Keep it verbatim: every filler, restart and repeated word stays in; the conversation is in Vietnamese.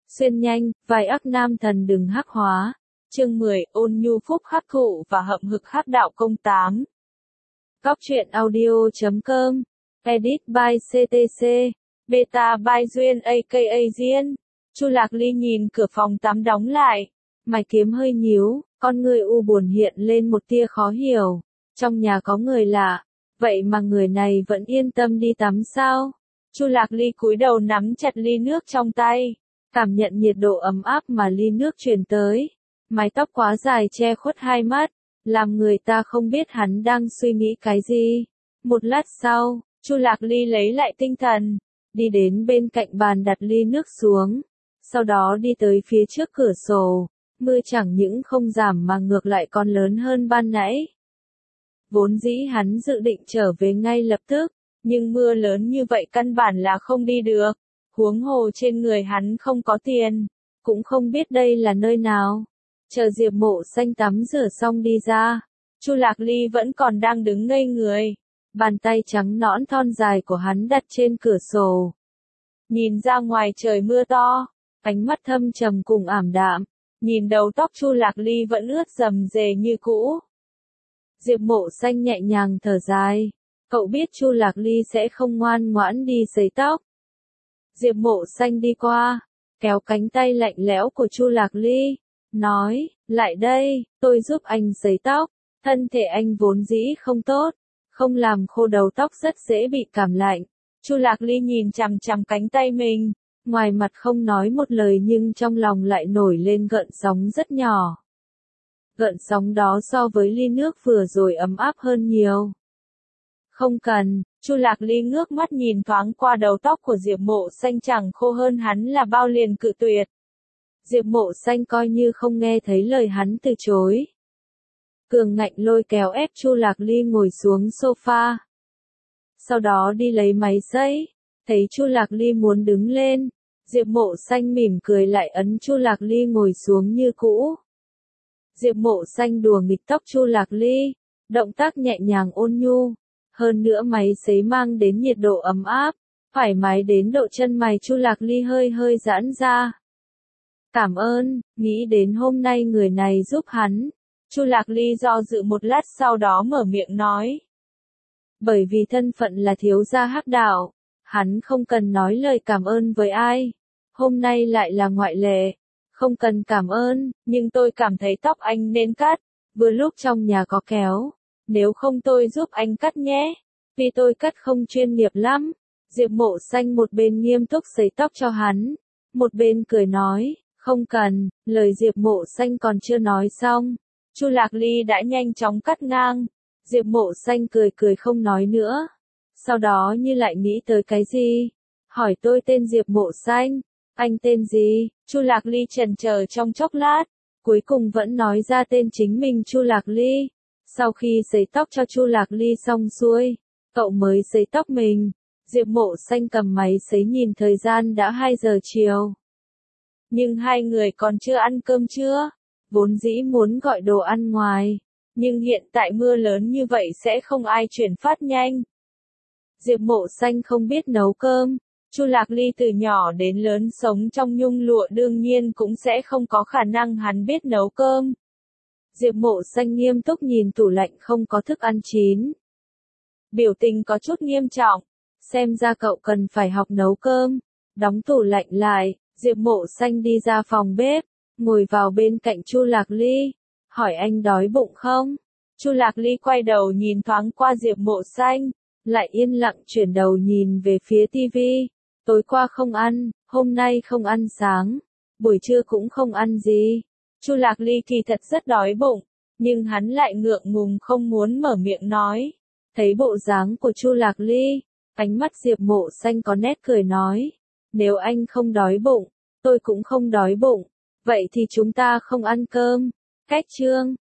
Xuyên nhanh, vai ác nam thần đừng hắc hóa. Chương mười, ôn nhu phúc hắc thụ và hậm hực hắc đạo công tám. Góc truyện audio chấm com. Edit by xê tê xê. Beta by Duyên aka Diên. Chu Lạc Ly nhìn cửa phòng tắm đóng lại. Mày kiếm hơi nhíu, con người u buồn hiện lên một tia khó hiểu. Trong nhà có người lạ, vậy mà người này vẫn yên tâm đi tắm sao? Chu Lạc Ly cúi đầu nắm chặt ly nước trong tay, cảm nhận nhiệt độ ấm áp mà ly nước truyền tới. Mái tóc quá dài che khuất hai mắt, làm người ta không biết hắn đang suy nghĩ cái gì. Một lát sau, Chu Lạc Ly lấy lại tinh thần, đi đến bên cạnh bàn đặt ly nước xuống, sau đó đi tới phía trước cửa sổ. Mưa chẳng những không giảm mà ngược lại còn lớn hơn ban nãy. Vốn dĩ hắn dự định trở về ngay lập tức, nhưng mưa lớn như vậy căn bản là không đi được. Huống hồ trên người hắn không có tiền, cũng không biết đây là nơi nào. Chờ Diệp Mộ Xanh tắm rửa xong đi ra, Chu Lạc Ly vẫn còn đang đứng ngây người. Bàn tay trắng nõn thon dài của hắn đặt trên cửa sổ. Nhìn ra ngoài trời mưa to, ánh mắt thâm trầm cùng ảm đạm. Nhìn đầu tóc Chu Lạc Ly vẫn ướt rầm rề như cũ. Diệp Mộ Xanh nhẹ nhàng thở dài. Cậu biết Chu Lạc Ly sẽ không ngoan ngoãn đi sấy tóc. Diệp Mộ Xanh đi qua, kéo cánh tay lạnh lẽo của Chu Lạc Ly, nói, lại đây, tôi giúp anh sấy tóc. Thân thể anh vốn dĩ không tốt, không làm khô đầu tóc rất dễ bị cảm lạnh. Chu Lạc Ly nhìn chằm chằm cánh tay mình, ngoài mặt không nói một lời nhưng trong lòng lại nổi lên gợn sóng rất nhỏ. Gợn sóng đó so với ly nước vừa rồi ấm áp hơn nhiều. Không cần, Chu Lạc Ly ngước mắt nhìn thoáng qua đầu tóc của Diệp Mộ Xanh chẳng khô hơn hắn là bao liền cự tuyệt. Diệp Mộ Xanh coi như không nghe thấy lời hắn từ chối. Cường ngạnh lôi kéo ép Chu Lạc Ly ngồi xuống sofa. Sau đó đi lấy máy sấy, thấy Chu Lạc Ly muốn đứng lên, Diệp Mộ Xanh mỉm cười lại ấn Chu Lạc Ly ngồi xuống như cũ. Diệp Mộ Xanh đùa nghịch tóc Chu Lạc Ly, động tác nhẹ nhàng ôn nhu, hơn nữa máy sấy mang đến nhiệt độ ấm áp, thoải mái đến độ chân mày Chu Lạc Ly hơi hơi giãn ra. Cảm ơn, nghĩ đến hôm nay người này giúp hắn, Chu Lạc Ly do dự một lát sau đó mở miệng nói. Bởi vì thân phận là thiếu gia hắc đạo, hắn không cần nói lời cảm ơn với ai, hôm nay lại là ngoại lệ. Không cần cảm ơn, nhưng tôi cảm thấy tóc anh nên cắt, vừa lúc trong nhà có kéo, nếu không tôi giúp anh cắt nhé, vì tôi cắt không chuyên nghiệp lắm. Diệp Mộ Xanh một bên nghiêm túc sấy tóc cho hắn, một bên cười nói, không cần. Lời Diệp Mộ Xanh còn chưa nói xong, Chu Lạc Ly đã nhanh chóng cắt ngang. Diệp Mộ Xanh cười cười không nói nữa, sau đó như lại nghĩ tới cái gì, hỏi tôi tên Diệp Mộ Xanh. Anh tên gì? Chu Lạc Ly chần chờ trong chốc lát, cuối cùng vẫn nói ra tên chính mình Chu Lạc Ly. Sau khi sấy tóc cho Chu Lạc Ly xong xuôi, cậu mới sấy tóc mình. Diệp Mộ Xanh cầm máy sấy nhìn thời gian đã hai giờ chiều. Nhưng hai người còn chưa ăn cơm trưa, vốn dĩ muốn gọi đồ ăn ngoài, nhưng hiện tại mưa lớn như vậy sẽ không ai chuyển phát nhanh. Diệp Mộ Xanh không biết nấu cơm. Chu Lạc Ly từ nhỏ đến lớn sống trong nhung lụa đương nhiên cũng sẽ không có khả năng hắn biết nấu cơm. Diệp Mộ Xanh nghiêm túc nhìn tủ lạnh không có thức ăn chín. Biểu tình có chút nghiêm trọng, xem ra cậu cần phải học nấu cơm. Đóng tủ lạnh lại, Diệp Mộ Xanh đi ra phòng bếp, ngồi vào bên cạnh Chu Lạc Ly, hỏi anh đói bụng không? Chu Lạc Ly quay đầu nhìn thoáng qua Diệp Mộ Xanh, lại yên lặng chuyển đầu nhìn về phía tivi. Tối qua không ăn, hôm nay không ăn sáng, buổi trưa cũng không ăn gì. Chu Lạc Ly kỳ thật rất đói bụng, nhưng hắn lại ngượng ngùng không muốn mở miệng nói. Thấy bộ dáng của Chu Lạc Ly, ánh mắt Diệp Mộ Xanh có nét cười nói, nếu anh không đói bụng, tôi cũng không đói bụng, vậy thì chúng ta không ăn cơm. Cách chương